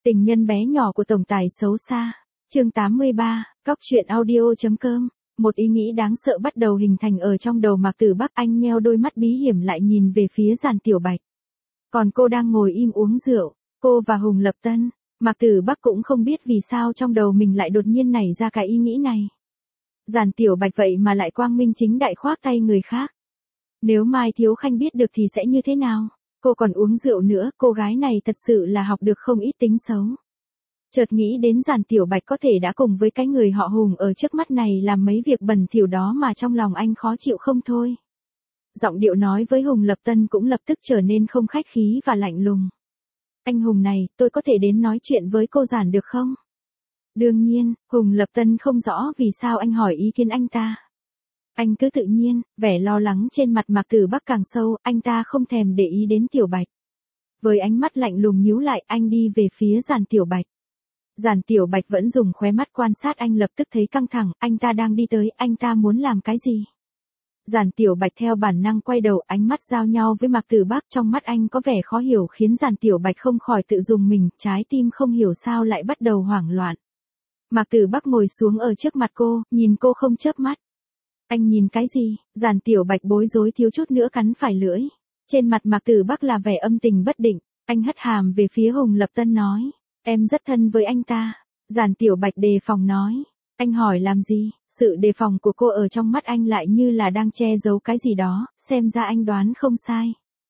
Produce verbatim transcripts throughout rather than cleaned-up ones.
Tình nhân bé nhỏ của tổng tài xấu xa. Chương tám mươi ba, Cóc truyện audio.com. Một ý nghĩ đáng sợ bắt đầu hình thành ở trong đầu Mạc Tử Bắc, anh nheo đôi mắt bí hiểm lại nhìn về phía Giản Tiểu Bạch. Còn cô đang ngồi im uống rượu, cô và Hùng Lập Tân. Mạc Tử Bắc cũng không biết vì sao trong đầu mình lại đột nhiên nảy ra cái ý nghĩ này. Giản Tiểu Bạch vậy mà lại quang minh chính đại khoác tay người khác. Nếu Mai Thiếu Khanh biết được thì sẽ như thế nào? Cô còn uống rượu nữa, cô gái này thật sự là học được không ít tính xấu. Chợt nghĩ đến Giản Tiểu Bạch có thể đã cùng với cái người họ Hùng ở trước mắt này làm mấy việc bẩn thỉu đó mà trong lòng anh khó chịu không thôi. Giọng điệu nói với Hùng Lập Tân cũng lập tức trở nên không khách khí và lạnh lùng. Anh Hùng này, tôi có thể đến nói chuyện với cô Giản được không? Đương nhiên, Hùng Lập Tân không rõ vì sao anh hỏi ý kiến anh ta. Anh cứ tự nhiên, vẻ lo lắng trên mặt Mạc Tử Bắc càng sâu, anh ta không thèm để ý đến Tiểu Bạch. Với ánh mắt lạnh lùng nhíu lại, anh đi về phía Giản Tiểu Bạch. Giản Tiểu Bạch vẫn dùng khóe mắt quan sát anh, lập tức thấy căng thẳng, anh ta đang đi tới, anh ta muốn làm cái gì? Giản Tiểu Bạch theo bản năng quay đầu, ánh mắt giao nhau với Mạc Tử Bắc, trong mắt anh có vẻ khó hiểu khiến Giản Tiểu Bạch không khỏi tự dùng mình, trái tim không hiểu sao lại bắt đầu hoảng loạn. Mạc Tử Bắc ngồi xuống ở trước mặt cô, nhìn cô không chớp mắt. Anh nhìn cái gì? Giản Tiểu Bạch bối rối thiếu chút nữa cắn phải lưỡi. Trên mặt Mạc Tử Bắc là vẻ âm tình bất định, anh hất hàm về phía Hùng Lập Tân nói, em rất thân với anh ta. Giản Tiểu Bạch đề phòng nói, anh hỏi làm gì? Sự đề phòng của cô ở trong mắt anh lại như là đang che giấu cái gì đó, xem ra anh đoán không sai.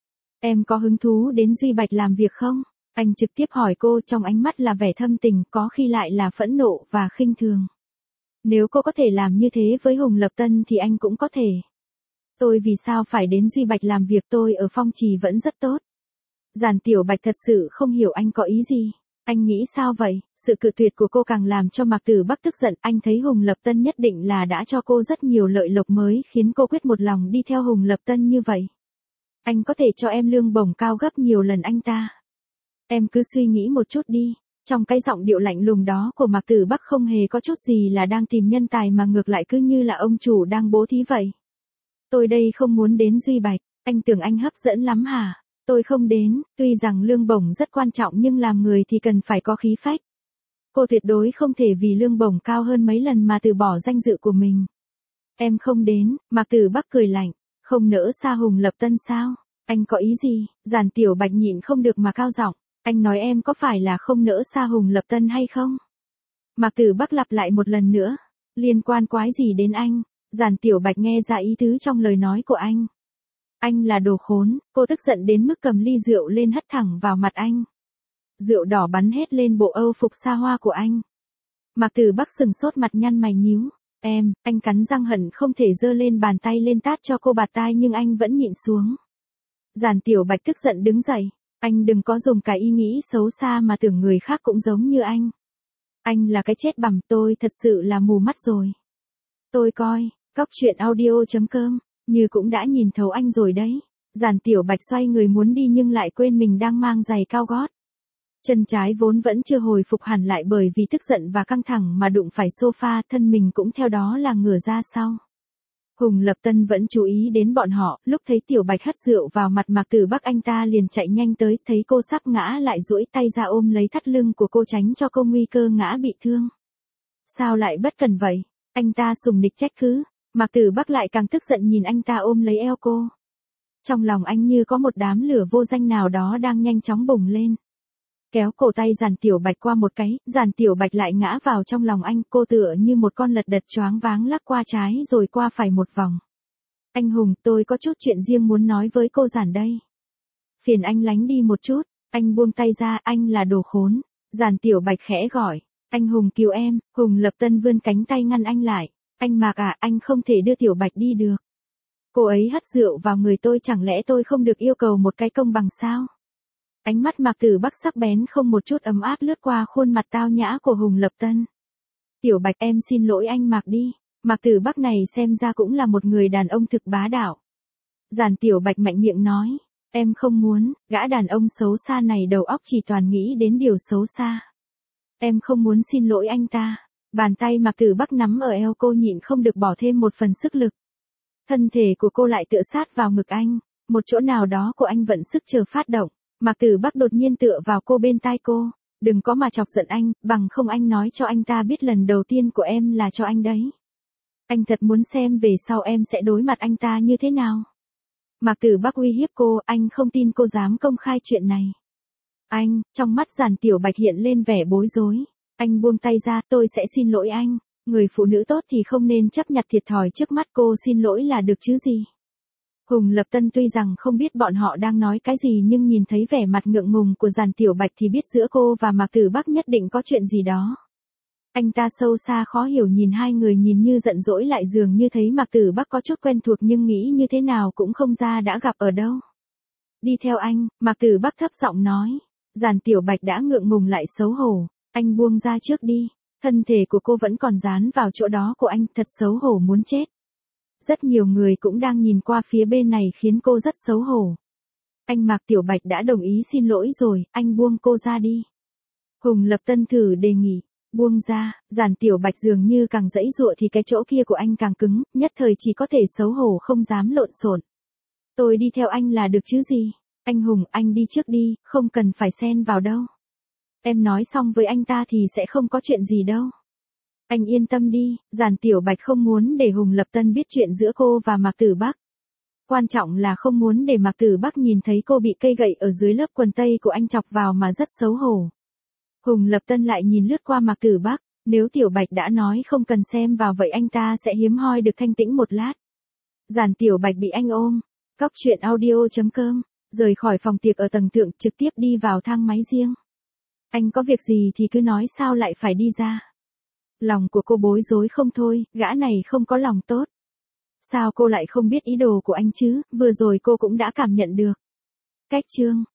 Em có hứng thú đến Duy Bạch làm việc không? Anh trực tiếp hỏi cô, trong ánh mắt là vẻ thâm tình, có khi lại là phẫn nộ và khinh thường. Nếu cô có thể làm như thế với Hùng Lập Tân thì anh cũng có thể. Tôi vì sao phải đến Duy Bạch làm việc, tôi ở Phong Trì vẫn rất tốt. Giản Tiểu Bạch thật sự không hiểu anh có ý gì. Anh nghĩ sao vậy? Sự cự tuyệt của cô càng làm cho Mạc Tử Bắc tức giận, anh thấy Hùng Lập Tân nhất định là đã cho cô rất nhiều lợi lộc mới khiến cô quyết một lòng đi theo Hùng Lập Tân như vậy. Anh có thể cho em lương bổng cao gấp nhiều lần anh ta. Em cứ suy nghĩ một chút đi. Trong cái giọng điệu lạnh lùng đó của Mạc Tử Bắc không hề có chút gì là đang tìm nhân tài mà ngược lại cứ như là ông chủ đang bố thí vậy. Tôi đây không muốn đến Duy Bạch, anh tưởng anh hấp dẫn lắm hả? Tôi không đến, tuy rằng lương bổng rất quan trọng nhưng làm người thì cần phải có khí phách. Cô tuyệt đối không thể vì lương bổng cao hơn mấy lần mà từ bỏ danh dự của mình. Em không đến, Mạc Tử Bắc cười lạnh, không nỡ xa Hùng Lập Tân sao? Anh có ý gì? Giản Tiểu Bạch nhịn không được mà cao giọng. Anh nói em có phải là không nỡ xa Hùng Lập Tân hay không? Mạc Tử Bắc lặp lại một lần nữa. Liên quan quái gì đến anh? Giản Tiểu Bạch nghe ra ý tứ trong lời nói của anh. Anh là đồ khốn, cô tức giận đến mức cầm ly rượu lên hất thẳng vào mặt anh. Rượu đỏ bắn hết lên bộ âu phục xa hoa của anh. Mạc Tử Bắc sừng sốt, mặt nhăn mày nhíu. Em, anh cắn răng hận không thể giơ lên bàn tay lên tát cho cô bạt tai nhưng anh vẫn nhịn xuống. Giản Tiểu Bạch tức giận đứng dậy. Anh đừng có dùng cái ý nghĩ xấu xa mà tưởng người khác cũng giống như anh. Anh là cái chết bằm, tôi thật sự là mù mắt rồi. Tôi coi, Cóc truyện audio.com, như cũng đã nhìn thấu anh rồi đấy. Giản Tiểu Bạch xoay người muốn đi nhưng lại quên mình đang mang giày cao gót. Chân trái vốn vẫn chưa hồi phục hẳn lại bởi vì tức giận và căng thẳng mà đụng phải sofa, thân mình cũng theo đó là ngửa ra sau. Hùng Lập Tân vẫn chú ý đến bọn họ, lúc thấy Tiểu Bạch hất rượu vào mặt Mạc Tử Bắc anh ta liền chạy nhanh tới, thấy cô sắp ngã lại duỗi tay ra ôm lấy thắt lưng của cô tránh cho cô nguy cơ ngã bị thương. Sao lại bất cần vậy? Anh ta sùng nịch trách cứ, Mạc Tử Bắc lại càng tức giận nhìn anh ta ôm lấy eo cô. Trong lòng anh như có một đám lửa vô danh nào đó đang nhanh chóng bùng lên. Kéo cổ tay Giản Tiểu Bạch qua một cái, Giản Tiểu Bạch lại ngã vào trong lòng anh, cô tựa như một con lật đật choáng váng lắc qua trái rồi qua phải một vòng. Anh Hùng, tôi có chút chuyện riêng muốn nói với cô Giản đây. Phiền anh lánh đi một chút, anh buông tay ra, anh là đồ khốn. Giản Tiểu Bạch khẽ gọi, anh Hùng cứu em. Hùng Lập Tân vươn cánh tay ngăn anh lại, anh Mạc à, anh không thể đưa Tiểu Bạch đi được. Cô ấy hất rượu vào người tôi, chẳng lẽ tôi không được yêu cầu một cái công bằng sao? Ánh mắt Mạc Tử Bắc sắc bén không một chút ấm áp lướt qua khuôn mặt tao nhã của Hùng Lập Tân. Tiểu Bạch, em xin lỗi anh Mạc đi. Mạc Tử Bắc này xem ra cũng là một người đàn ông thực bá đạo. Giản Tiểu Bạch mạnh miệng nói, em không muốn, gã đàn ông xấu xa này đầu óc chỉ toàn nghĩ đến điều xấu xa. Em không muốn xin lỗi anh ta. Bàn tay Mạc Tử Bắc nắm ở eo cô, nhịn không được bỏ thêm một phần sức lực. Thân thể của cô lại tựa sát vào ngực anh, một chỗ nào đó của anh vận sức chờ phát động. Mạc Tử Bắc đột nhiên tựa vào cô bên tai cô, Đừng có mà chọc giận anh, bằng không anh nói cho anh ta biết lần đầu tiên của em là cho anh đấy. Anh thật muốn xem về sau em sẽ đối mặt anh ta như thế nào. Mạc Tử Bắc uy hiếp cô, anh không tin cô dám công khai chuyện này. Anh, trong mắt Giản Tiểu Bạch hiện lên vẻ bối rối. Anh buông tay ra, tôi sẽ xin lỗi anh. Người phụ nữ tốt thì không nên chấp nhặt thiệt thòi trước mắt cô xin lỗi là được chứ gì. Hùng Lập Tân tuy rằng không biết bọn họ đang nói cái gì nhưng nhìn thấy vẻ mặt ngượng ngùng của Giản Tiểu Bạch thì biết giữa cô và Mạc Tử Bắc nhất định có chuyện gì đó. Anh ta sâu xa khó hiểu nhìn hai người nhìn như giận dỗi lại dường như thấy Mạc Tử Bắc có chút quen thuộc nhưng nghĩ như thế nào cũng không ra đã gặp ở đâu. Đi theo anh, Mạc Tử Bắc thấp giọng nói. Giản Tiểu Bạch đã ngượng ngùng lại xấu hổ. Anh buông ra trước đi. Thân thể của cô vẫn còn dán vào chỗ đó của anh, thật xấu hổ muốn chết. Rất nhiều người cũng đang nhìn qua phía bên này khiến cô rất xấu hổ. Anh Mạc Tiểu Bạch đã đồng ý xin lỗi rồi, anh buông cô ra đi. Hùng Lập Tân thử đề nghị. Buông ra, Giản Tiểu Bạch dường như càng giãy giụa thì cái chỗ kia của anh càng cứng, nhất thời chỉ có thể xấu hổ không dám lộn xộn. Tôi đi theo anh là được chứ gì? Anh Hùng, anh đi trước đi, không cần phải xen vào đâu. Em nói xong với anh ta thì sẽ không có chuyện gì đâu. Anh yên tâm đi, Giản Tiểu Bạch không muốn để Hùng Lập Tân biết chuyện giữa cô và Mạc Tử Bắc. Quan trọng là không muốn để Mạc Tử Bắc nhìn thấy cô bị cây gậy ở dưới lớp quần tây của anh chọc vào mà rất xấu hổ. Hùng Lập Tân lại nhìn lướt qua Mạc Tử Bắc, nếu Tiểu Bạch đã nói không cần xem vào vậy anh ta sẽ hiếm hoi được thanh tĩnh một lát. Giản Tiểu Bạch bị anh ôm, cóc truyện audio chấm com, rời khỏi phòng tiệc ở tầng thượng trực tiếp đi vào thang máy riêng. Anh có việc gì thì cứ nói sao lại phải đi ra. Lòng của cô bối rối không thôi, gã này không có lòng tốt. Sao cô lại không biết ý đồ của anh chứ, vừa rồi cô cũng đã cảm nhận được. Cách chương